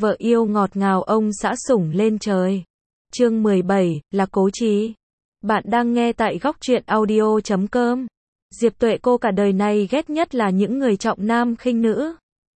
Vợ yêu ngọt ngào ông xã sủng lên trời. Chương 17, là cố chí. Bạn đang nghe tại góc truyện audio.com. Diệp Tuệ cô cả đời này ghét nhất là những người trọng nam khinh nữ.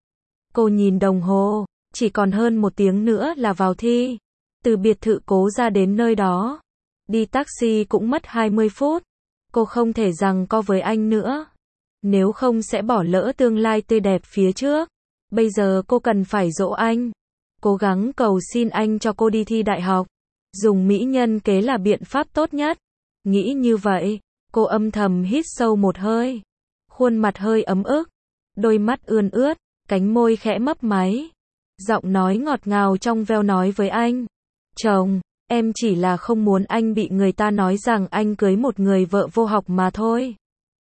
Cô nhìn đồng hồ, chỉ còn hơn 1 tiếng nữa là vào thi. Từ biệt thự Cố ra đến nơi đó, đi taxi cũng mất 20 phút. Cô không thể giằng co với anh nữa, nếu không sẽ bỏ lỡ tương lai tươi đẹp phía trước. Bây giờ cô cần phải dỗ anh, cố gắng cầu xin anh cho cô đi thi đại học. Dùng mỹ nhân kế là biện pháp tốt nhất. Nghĩ như vậy, cô âm thầm hít sâu một hơi. Khuôn mặt hơi ấm ức, đôi mắt ươn ướt, cánh môi khẽ mấp máy. Giọng nói ngọt ngào trong veo nói với anh. Chồng, em chỉ là không muốn anh bị người ta nói rằng anh cưới một người vợ vô học mà thôi.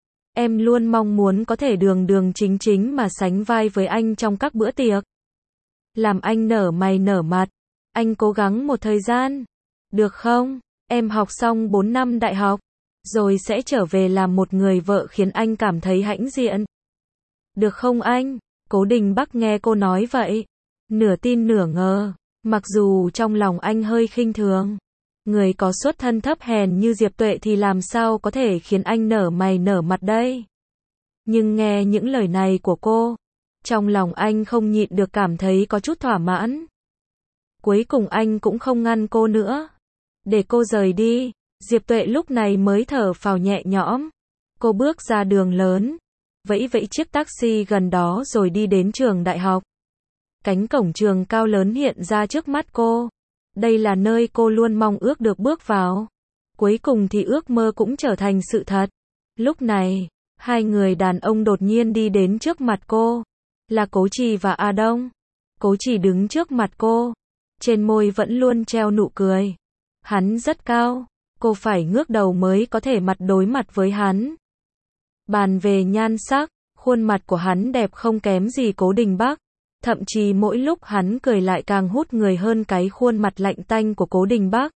Em luôn mong muốn có thể đường đường chính chính mà sánh vai với anh trong các bữa tiệc. Làm anh nở mày nở mặt. Anh cố gắng một thời gian. Được không? Em học xong 4 năm đại học, rồi sẽ trở về làm một người vợ khiến anh cảm thấy hãnh diện. Được không anh? Cố Đình Bắc nghe cô nói vậy, nửa tin nửa ngờ. Mặc dù trong lòng anh hơi khinh thường, người có xuất thân thấp hèn như Diệp Tuệ thì làm sao có thể khiến anh nở mày nở mặt đây. Nhưng nghe những lời này của cô, trong lòng anh không nhịn được cảm thấy có chút thỏa mãn. Cuối cùng anh cũng không ngăn cô nữa, để cô rời đi. Diệp Tuệ lúc này mới thở phào nhẹ nhõm. Cô bước ra đường lớn, vẫy vẫy chiếc taxi gần đó rồi đi đến trường đại học. Cánh cổng trường cao lớn hiện ra trước mắt cô. Đây là nơi cô luôn mong ước được bước vào. Cuối cùng thì ước mơ cũng trở thành sự thật. Lúc này, hai người đàn ông đột nhiên đi đến trước mặt cô. Là Cố Trì và A Đông. Cố Trì đứng trước mặt cô, trên môi vẫn luôn treo nụ cười. Hắn rất cao, cô phải ngước đầu mới có thể mặt đối mặt với hắn. Bàn về nhan sắc, khuôn mặt của hắn đẹp không kém gì Cố Đình Bắc. Thậm chí mỗi lúc hắn cười lại càng hút người hơn cái khuôn mặt lạnh tanh của Cố Đình Bắc.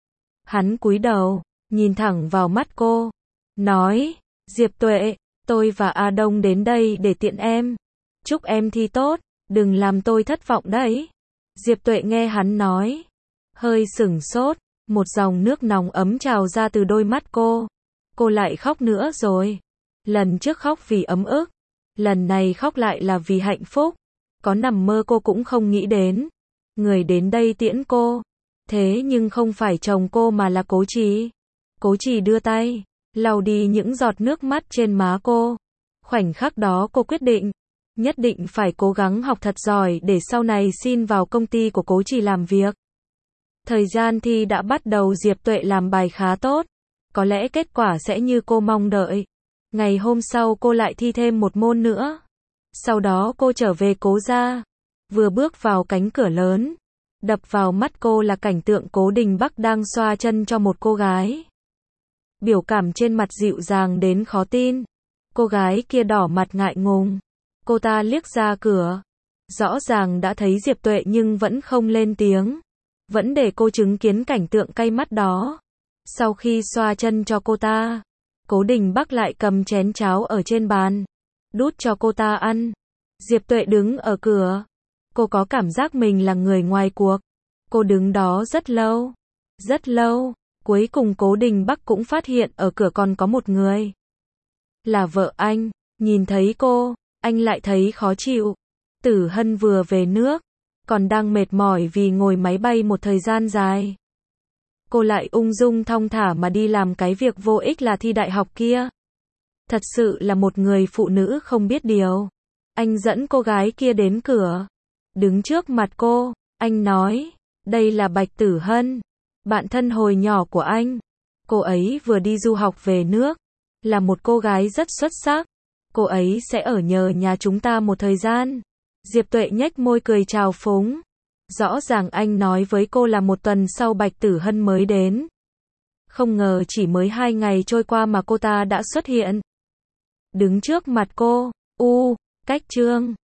Hắn cúi đầu, nhìn thẳng vào mắt cô, nói, Diệp Tuệ, tôi và A Đông đến đây để tiện em. Chúc em thi tốt, đừng làm tôi thất vọng đấy. Diệp Tuệ nghe hắn nói, hơi sửng sốt, một dòng nước nóng ấm trào ra từ đôi mắt cô. Cô lại khóc nữa rồi. Lần trước khóc vì ấm ức, lần này khóc lại là vì hạnh phúc. Có nằm mơ cô cũng không nghĩ đến. Người đến đây tiễn cô, thế nhưng không phải chồng cô mà là Cố Trì. Cố Trì đưa tay, lau đi những giọt nước mắt trên má cô. Khoảnh khắc đó cô quyết định, nhất định phải cố gắng học thật giỏi để sau này xin vào công ty của Cố Trì làm việc. Thời gian thi đã bắt đầu. Diệp Tuệ làm bài khá tốt, có lẽ kết quả sẽ như cô mong đợi. Ngày hôm sau cô lại thi thêm một môn nữa. Sau đó cô trở về Cố gia. Vừa bước vào cánh cửa lớn, đập vào mắt cô là cảnh tượng Cố Đình Bắc đang xoa chân cho một cô gái. Biểu cảm trên mặt dịu dàng đến khó tin. Cô gái kia đỏ mặt ngại ngùng. Cô ta liếc ra cửa, rõ ràng đã thấy Diệp Tuệ nhưng vẫn không lên tiếng, vẫn để cô chứng kiến cảnh tượng cay mắt đó. Sau khi xoa chân cho cô ta, Cố Đình Bắc lại cầm chén cháo ở trên bàn, đút cho cô ta ăn. Diệp Tuệ đứng ở cửa. Cô có cảm giác mình là người ngoài cuộc. Cô đứng đó rất lâu. Rất lâu. Cuối cùng Cố Đình Bắc cũng phát hiện ở cửa còn có một người. Là vợ anh. Nhìn thấy cô, anh lại thấy khó chịu. Tử Hân vừa về nước, còn đang mệt mỏi vì ngồi máy bay một thời gian dài. Cô lại ung dung thong thả mà đi làm cái việc vô ích là thi đại học kia. Thật sự là một người phụ nữ không biết điều. Anh dẫn cô gái kia đến cửa, đứng trước mặt cô, anh nói, đây là Bạch Tử Hân, bạn thân hồi nhỏ của anh. Cô ấy vừa đi du học về nước, là một cô gái rất xuất sắc. Cô ấy sẽ ở nhờ nhà chúng ta một thời gian. Diệp Tuệ nhếch môi cười chào phúng. Rõ ràng anh nói với cô là một tuần sau Bạch Tử Hân mới đến. Không ngờ chỉ mới 2 ngày trôi qua mà cô ta đã xuất hiện. Đứng trước mặt cô, cách chương.